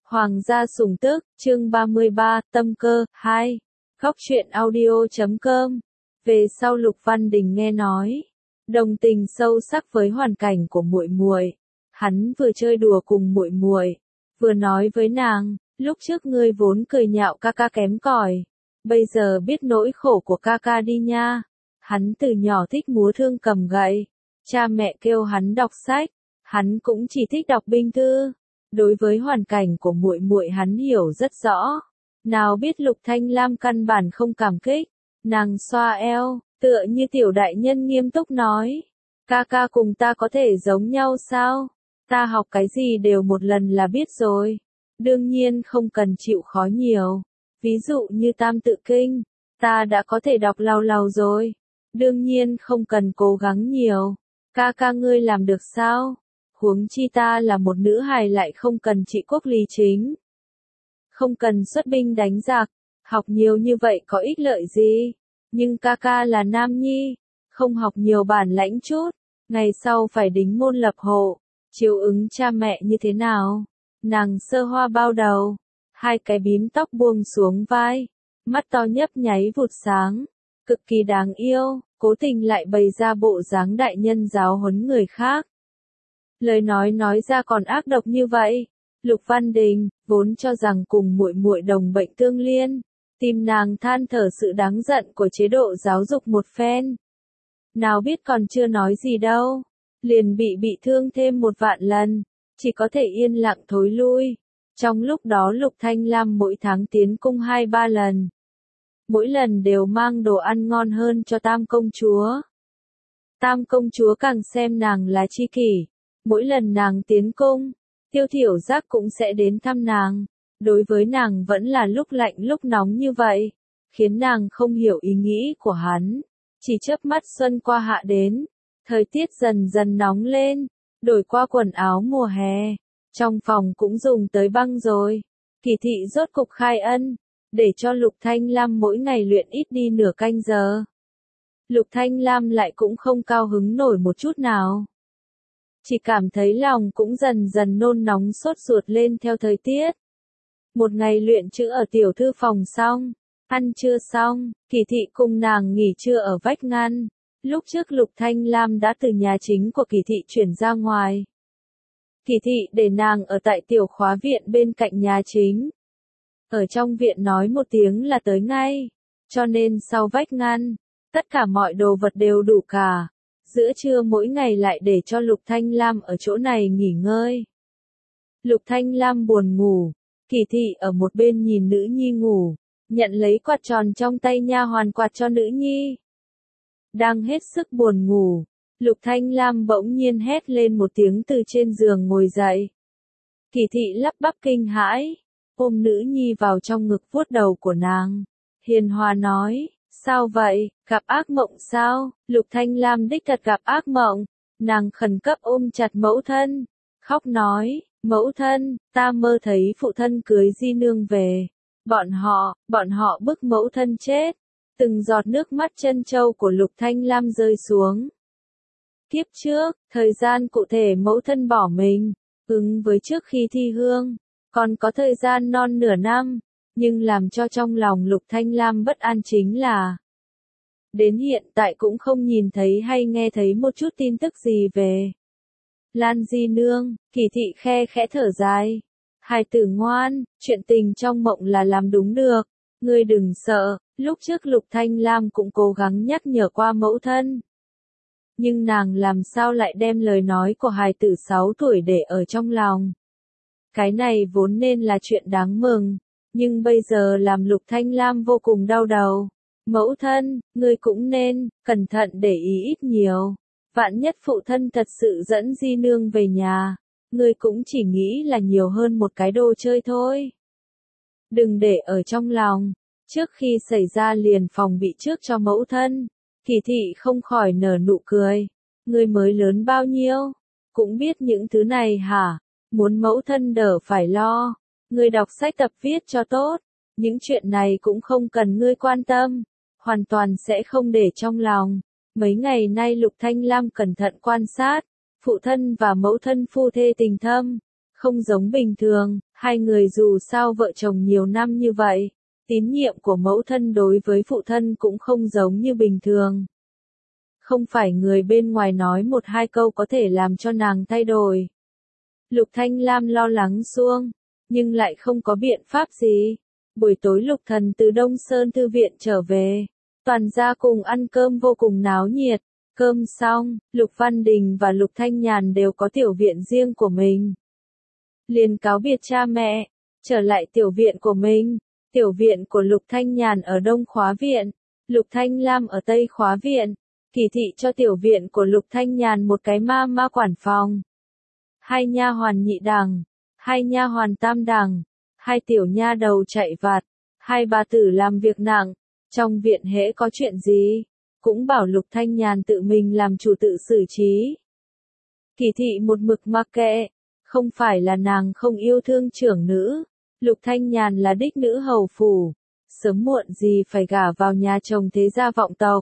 Hoàng gia sủng tức, chương 33, tâm cơ, 2. Góc truyện audio.com. Về sau Lục Văn Đình nghe nói, đồng tình sâu sắc với hoàn cảnh của muội muội. Hắn vừa chơi đùa cùng muội muội, vừa nói với nàng, lúc trước ngươi vốn cười nhạo ca ca kém cỏi, bây giờ biết nỗi khổ của ca ca đi nha. Hắn từ nhỏ thích múa thương cầm gậy, cha mẹ kêu hắn đọc sách, hắn cũng chỉ thích đọc binh thư. Đối với hoàn cảnh của muội muội hắn hiểu rất rõ. Nào biết Lục Thanh Lam căn bản không cảm kích, nàng xoa eo, tựa như tiểu đại nhân nghiêm túc nói, ca ca cùng ta có thể giống nhau sao? Ta học cái gì đều một lần là biết rồi. Đương nhiên không cần chịu khó nhiều. Ví dụ như Tam Tự Kinh, ta đã có thể đọc làu làu rồi. Đương nhiên không cần cố gắng nhiều. Ca ca ngươi làm được sao? Huống chi ta là một nữ hài lại không cần trị quốc lý chính. Không cần xuất binh đánh giặc, học nhiều như vậy có ích lợi gì? Nhưng ca ca là nam nhi, không học nhiều bản lãnh chút, ngày sau phải đính môn lập hộ, chiếu ứng cha mẹ như thế nào? Nàng sơ hoa bao đầu, hai cái bím tóc buông xuống vai, mắt to nhấp nháy vụt sáng, cực kỳ đáng yêu, cố tình lại bày ra bộ dáng đại nhân giáo huấn người khác. Lời nói ra còn ác độc như vậy. Lục Văn Đình vốn cho rằng cùng muội muội đồng bệnh tương liên, tim nàng than thở sự đáng giận của chế độ giáo dục một phen. Nào biết còn chưa nói gì đâu, liền bị thương thêm 1.000.000 lần, chỉ có thể yên lặng thối lui. Trong lúc đó Lục Thanh Lam mỗi tháng tiến cung 2-3 lần. Mỗi lần đều mang đồ ăn ngon hơn cho Tam công chúa. Tam công chúa càng xem nàng là tri kỷ. Mỗi lần nàng tiến cung, Tiêu Thiểu Giác cũng sẽ đến thăm nàng. Đối với nàng vẫn là lúc lạnh lúc nóng như vậy, khiến nàng không hiểu ý nghĩ của hắn. Chỉ chớp mắt xuân qua hạ đến, thời tiết dần dần nóng lên, đổi qua quần áo mùa hè, trong phòng cũng dùng tới băng rồi. Kỳ thị rốt cục khai ân, để cho Lục Thanh Lam mỗi ngày luyện ít đi nửa canh giờ. Lục Thanh Lam lại cũng không cao hứng nổi một chút nào. Chỉ cảm thấy lòng cũng dần dần nôn nóng sốt ruột lên theo thời tiết. Một ngày luyện chữ ở tiểu thư phòng xong, ăn trưa xong, Kỳ thị cùng nàng nghỉ trưa ở vách ngăn. Lúc trước Lục Thanh Lam đã từ nhà chính của Kỳ thị chuyển ra ngoài. Kỳ thị để nàng ở tại tiểu khóa viện bên cạnh nhà chính. Ở trong viện nói một tiếng là tới ngay, cho nên sau vách ngăn, tất cả mọi đồ vật đều đủ cả. Giữa trưa mỗi ngày lại để cho Lục Thanh Lam ở chỗ này nghỉ ngơi. Lục Thanh Lam buồn ngủ, Kỳ thị ở một bên nhìn nữ nhi ngủ, nhận lấy quạt tròn trong tay nha hoàn quạt cho nữ nhi. Đang hết sức buồn ngủ, Lục Thanh Lam bỗng nhiên hét lên một tiếng từ trên giường ngồi dậy. Kỳ thị lắp bắp kinh hãi, ôm nữ nhi vào trong ngực vuốt đầu của nàng, hiền hòa nói. Sao vậy, gặp ác mộng sao? Lục Thanh Lam đích thật gặp ác mộng. Nàng khẩn cấp ôm chặt mẫu thân, khóc nói, mẫu thân, ta mơ thấy phụ thân cưới di nương về. Bọn họ bức mẫu thân chết. Từng giọt nước mắt trân châu của Lục Thanh Lam rơi xuống. Kiếp trước, thời gian cụ thể mẫu thân bỏ mình, ứng với trước khi thi hương, còn có thời gian non nửa năm. Nhưng làm cho trong lòng Lục Thanh Lam bất an chính là, đến hiện tại cũng không nhìn thấy hay nghe thấy một chút tin tức gì về Lan di nương. Kỳ thị khe khẽ thở dài. Hài tử ngoan, chuyện tình trong mộng là làm đúng được. Ngươi đừng sợ, lúc trước Lục Thanh Lam cũng cố gắng nhắc nhở qua mẫu thân. Nhưng nàng làm sao lại đem lời nói của hài tử 6 tuổi để ở trong lòng. Cái này vốn nên là chuyện đáng mừng. Nhưng bây giờ làm Lục Thanh Lam vô cùng đau đầu. Mẫu thân, ngươi cũng nên, cẩn thận để ý ít nhiều. Vạn nhất phụ thân thật sự dẫn di nương về nhà. Ngươi cũng chỉ nghĩ là nhiều hơn một cái đồ chơi thôi. Đừng để ở trong lòng. Trước khi xảy ra liền phòng bị trước cho mẫu thân. Kỳ thị không khỏi nở nụ cười. Ngươi mới lớn bao nhiêu? Cũng biết những thứ này hả? Muốn mẫu thân đỡ phải lo. Ngươi đọc sách tập viết cho tốt, những chuyện này cũng không cần ngươi quan tâm, hoàn toàn sẽ không để trong lòng. Mấy ngày nay Lục Thanh Lam cẩn thận quan sát, phụ thân và mẫu thân phu thê tình thâm, không giống bình thường, Hai người dù sao vợ chồng nhiều năm như vậy, tín nhiệm của mẫu thân đối với phụ thân cũng không giống như bình thường. Không phải người bên ngoài nói một hai câu có thể làm cho nàng thay đổi. Lục Thanh Lam lo lắng xuông, nhưng lại không có biện pháp gì. Buổi tối Lục Thần từ Đông Sơn Thư viện trở về, toàn gia cùng ăn cơm vô cùng náo nhiệt. Cơm xong, Lục Văn Đình và Lục Thanh Nhàn đều có tiểu viện riêng của mình. Liền cáo biệt cha mẹ, trở lại tiểu viện của mình. Tiểu viện của Lục Thanh Nhàn ở Đông Khóa Viện, Lục Thanh Lam ở Tây Khóa Viện. Kỳ thị cho tiểu viện của Lục Thanh Nhàn một cái ma quản phòng. 2 nha hoàn nhị đẳng, 2 nha hoàn tam đẳng, 2 tiểu nha đầu chạy vặt, 2 bà tử làm việc nặng. Trong viện hễ có chuyện gì, cũng bảo Lục Thanh Nhàn tự mình làm chủ tự xử trí. Kỳ thị một mực mặc kệ, không phải là nàng không yêu thương trưởng nữ. Lục Thanh Nhàn là đích nữ hầu phủ, sớm muộn gì phải gả vào nhà chồng thế gia vọng tộc.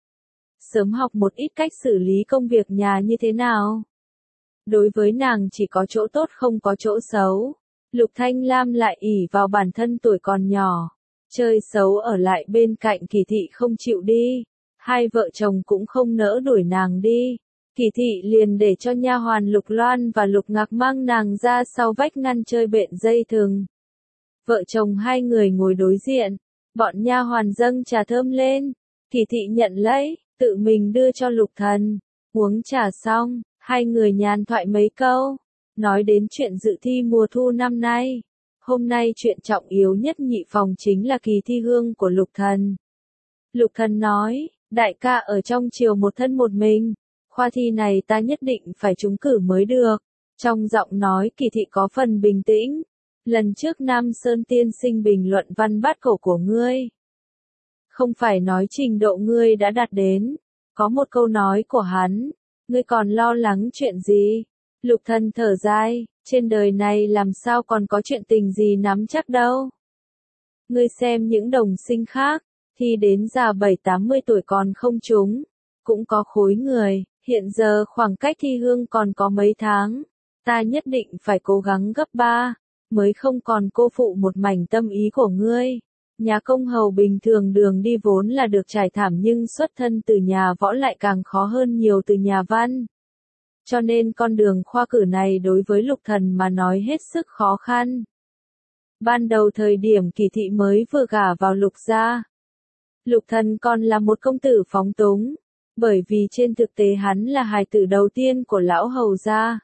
Sớm học một ít cách xử lý công việc nhà như thế nào. Đối với nàng chỉ có chỗ tốt không có chỗ xấu. Lục Thanh Lam lại ỷ vào bản thân tuổi còn nhỏ, chơi xấu ở lại bên cạnh Kỳ thị không chịu đi. Hai vợ chồng cũng không nỡ đuổi nàng đi. Kỳ thị liền để cho nha hoàn Lục Loan và Lục Ngạc mang nàng ra sau vách ngăn chơi bện dây thừng. Vợ chồng hai người ngồi đối diện, bọn nha hoàn dâng trà thơm lên. Kỳ thị nhận lấy, tự mình đưa cho Lục Thần. Uống trà xong, hai người nhàn thoại mấy câu, nói đến chuyện dự thi mùa thu năm nay. Hôm nay chuyện trọng yếu nhất nhị phòng chính là kỳ thi hương của Lục Thần. Lục Thần nói, đại ca ở trong triều một thân một mình, khoa thi này ta nhất định phải trúng cử mới được. Trong giọng nói Kỳ thị có phần bình tĩnh. Lần trước Nam Sơn tiên sinh bình luận văn bát cổ của ngươi. Không phải nói trình độ ngươi đã đạt đến. Có một câu nói của hắn, ngươi còn lo lắng chuyện gì? Lục Thần thở dài, trên đời này làm sao còn có chuyện tình gì nắm chắc đâu. Ngươi xem những đồng sinh khác, thi đến già 7-80 tuổi còn không trúng, cũng có khối người, hiện giờ khoảng cách thi hương còn có mấy tháng, ta nhất định phải cố gắng gấp 3, mới không còn cô phụ một mảnh tâm ý của ngươi. Nhà công hầu bình thường đường đi vốn là được trải thảm nhưng xuất thân từ nhà võ lại càng khó hơn nhiều từ nhà văn. Cho nên con đường khoa cử này đối với Lục Thần mà nói hết sức khó khăn. Ban đầu thời điểm Kỳ thị mới vừa gả vào Lục gia, Lục Thần còn là một công tử phóng túng, bởi vì trên thực tế hắn là hài tử đầu tiên của lão hầu gia.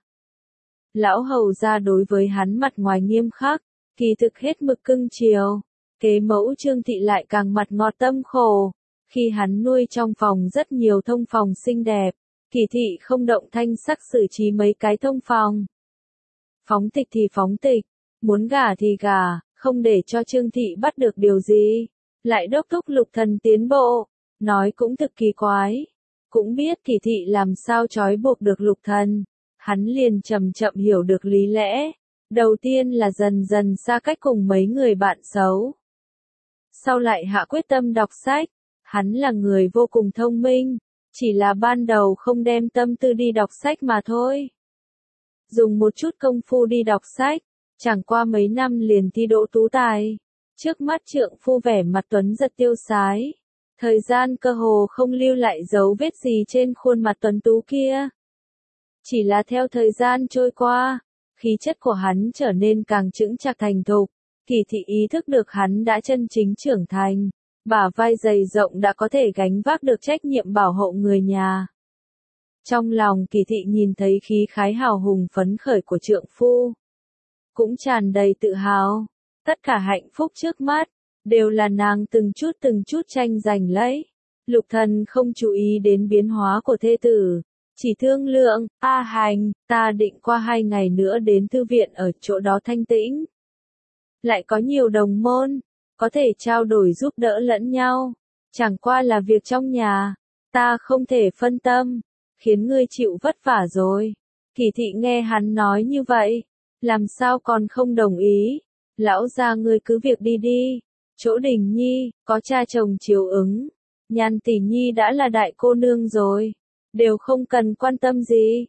Lão hầu gia đối với hắn mặt ngoài nghiêm khắc, kỳ thực hết mực cưng chiều. Kế mẫu Trương thị lại càng mặt ngọt tâm khổ. Khi hắn nuôi trong phòng rất nhiều thông phòng xinh đẹp, Kỳ thị không động thanh sắc xử trí mấy cái thông phòng. Phóng tịch thì phóng tịch, muốn gả thì gả, không để cho Trương thị bắt được điều gì. Lại đốc thúc Lục Thần tiến bộ, nói cũng thực kỳ quái. Cũng biết Kỳ thị làm sao trói buộc được Lục Thần, hắn liền chậm chậm hiểu được lý lẽ. Đầu tiên là dần dần xa cách cùng mấy người bạn xấu. Sau lại hạ quyết tâm đọc sách, hắn là người vô cùng thông minh, chỉ là ban đầu không đem tâm tư đi đọc sách mà thôi. Dùng một chút công phu đi đọc sách, chẳng qua mấy năm liền thi đỗ tú tài. Trước mắt trượng phu vẻ mặt tuấn giật tiêu sái, thời gian cơ hồ không lưu lại dấu vết gì trên khuôn mặt tuấn tú kia. Chỉ là theo thời gian trôi qua, khí chất của hắn trở nên càng chững chạc thành thục. Kỳ thị ý thức được hắn đã chân chính trưởng thành, bả vai dày rộng đã có thể gánh vác được trách nhiệm bảo hộ người nhà. Trong lòng Kỳ thị nhìn thấy khí khái hào hùng phấn khởi của trượng phu, cũng tràn đầy tự hào. Tất cả hạnh phúc trước mắt, đều là nàng từng chút tranh giành lấy. Lục Thần không chú ý đến biến hóa của thê tử, chỉ thương lượng, A Hành, ta định qua 2 ngày nữa đến thư viện ở chỗ đó thanh tĩnh. Lại có nhiều đồng môn, có thể trao đổi giúp đỡ lẫn nhau. Chẳng qua là việc trong nhà, ta không thể phân tâm, khiến ngươi chịu vất vả rồi. Kỳ thị nghe hắn nói như vậy, làm sao còn không đồng ý. Lão gia ngươi cứ việc đi đi. Chỗ Đình Nhi, có cha chồng chiếu ứng. Nhan tỷ nhi đã là đại cô nương rồi, đều không cần quan tâm gì.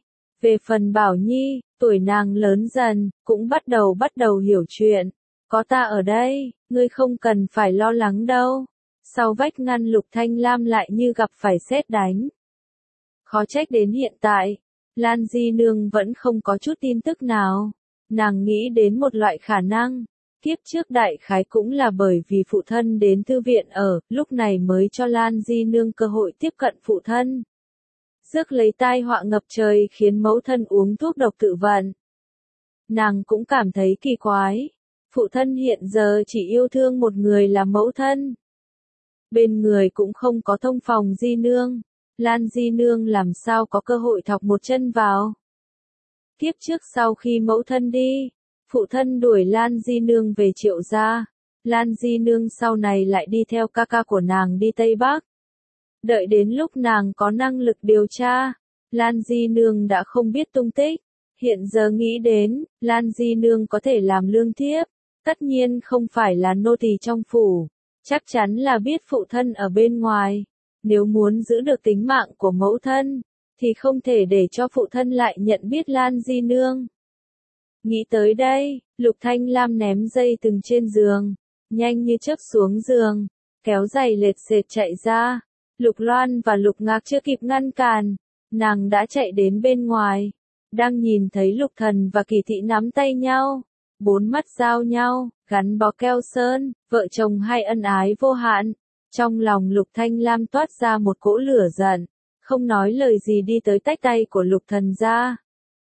Về phần Bảo Nhi, tuổi nàng lớn dần, cũng bắt đầu hiểu chuyện. Có ta ở đây, ngươi không cần phải lo lắng đâu. Sau vách ngăn Lục Thanh Lam lại như gặp phải sét đánh. Khó trách đến hiện tại, Lan Di Nương vẫn không có chút tin tức nào. Nàng nghĩ đến một loại khả năng. Kiếp trước đại khái cũng là bởi vì phụ thân đến thư viện ở, lúc này mới cho Lan Di Nương cơ hội tiếp cận phụ thân. Rước lấy tai họa ngập trời khiến mẫu thân uống thuốc độc tự vận. Nàng cũng cảm thấy kỳ quái. Phụ thân hiện giờ chỉ yêu thương một người là mẫu thân. Bên người cũng không có thông phòng Di Nương. Lan Di Nương làm sao có cơ hội thọc một chân vào. Kiếp trước sau khi mẫu thân đi, phụ thân đuổi Lan Di Nương về Triệu gia. Lan Di Nương sau này lại đi theo ca ca của nàng đi Tây Bắc. Đợi đến lúc nàng có năng lực điều tra, Lan Di Nương đã không biết tung tích. Hiện giờ nghĩ đến, Lan Di Nương có thể làm lương thiếp, tất nhiên không phải là nô tỳ trong phủ, chắc chắn là biết phụ thân ở bên ngoài. Nếu muốn giữ được tính mạng của mẫu thân, thì không thể để cho phụ thân lại nhận biết Lan Di Nương. Nghĩ tới đây, Lục Thanh Lam ném dây từng trên giường, nhanh như chớp xuống giường, kéo giày lệt sệt chạy ra. Lục Loan và Lục Ngạc chưa kịp ngăn cản, nàng đã chạy đến bên ngoài, đang nhìn thấy Lục Thần và Kỳ Thị nắm tay nhau, bốn mắt giao nhau, gắn bó keo sơn, vợ chồng hai ân ái vô hạn. Trong lòng Lục Thanh Lam toát ra một cỗ lửa giận, không nói lời gì đi tới tách tay của Lục Thần ra.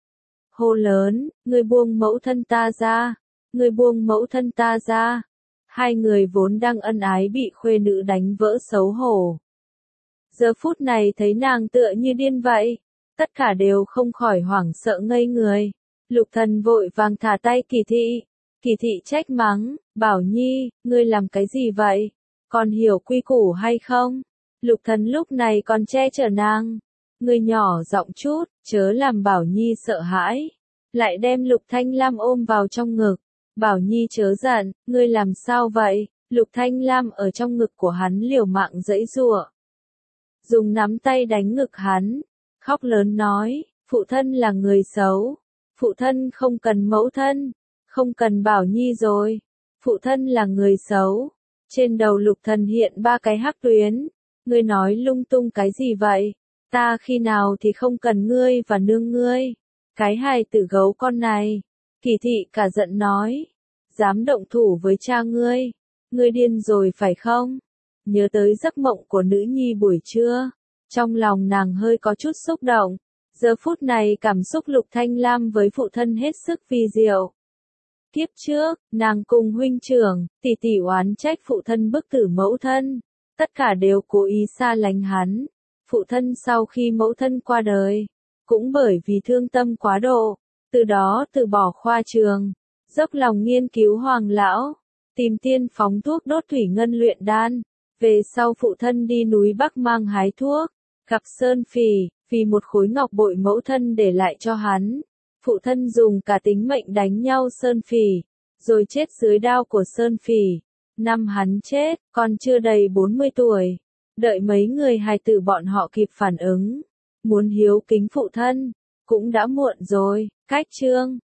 Hô lớn, ngươi buông mẫu thân ta ra, ngươi buông mẫu thân ta ra. Hai người vốn đang ân ái bị khuê nữ đánh vỡ xấu hổ. Giờ phút này thấy nàng tựa như điên vậy, tất cả đều không khỏi hoảng sợ ngây người. Lục Thần vội vàng thả tay Kỳ Thị. Kỳ Thị trách mắng, Bảo Nhi, ngươi làm cái gì vậy? Còn hiểu quy củ hay không? Lục Thần lúc này còn che chở nàng. Ngươi nhỏ giọng chút, chớ làm Bảo Nhi sợ hãi. Lại đem Lục Thanh Lam ôm vào trong ngực. Bảo Nhi chớ giận, ngươi làm sao vậy? Lục Thanh Lam ở trong ngực của hắn liều mạng giãy giụa. Dùng nắm tay đánh ngực hắn, khóc lớn nói, phụ thân là người xấu. Phụ thân không cần mẫu thân, không cần Bảo Nhi rồi. Phụ thân là người xấu. Trên đầu Lục Thần hiện ba cái hắc tuyến. Ngươi nói lung tung cái gì vậy? Ta khi nào thì không cần ngươi và nương ngươi. Cái hài tử gấu con này. Kỳ Thị cả giận nói. Dám động thủ với cha ngươi. Ngươi điên rồi phải không? Nhớ tới giấc mộng của nữ nhi buổi trưa. Trong lòng nàng hơi có chút xúc động. Giờ phút này cảm xúc Lục Thanh Lam với phụ thân hết sức vi diệu. Kiếp trước, nàng cùng huynh trưởng, tỷ tỷ oán trách phụ thân bức tử mẫu thân. Tất cả đều cố ý xa lánh hắn. Phụ thân sau khi mẫu thân qua đời, cũng bởi vì thương tâm quá độ, từ đó từ bỏ khoa trường, dốc lòng nghiên cứu hoàng lão, tìm tiên phóng thuốc đốt thủy ngân luyện đan. Về sau phụ thân đi núi Bắc mang hái thuốc, gặp Sơn Phỉ, vì một khối ngọc bội mẫu thân để lại cho hắn. Phụ thân dùng cả tính mệnh đánh nhau Sơn Phỉ, rồi chết dưới đao của Sơn Phỉ. Năm hắn chết, còn chưa đầy 40 tuổi. Đợi mấy người hài tử bọn họ kịp phản ứng, muốn hiếu kính phụ thân, cũng đã muộn rồi. Cách chương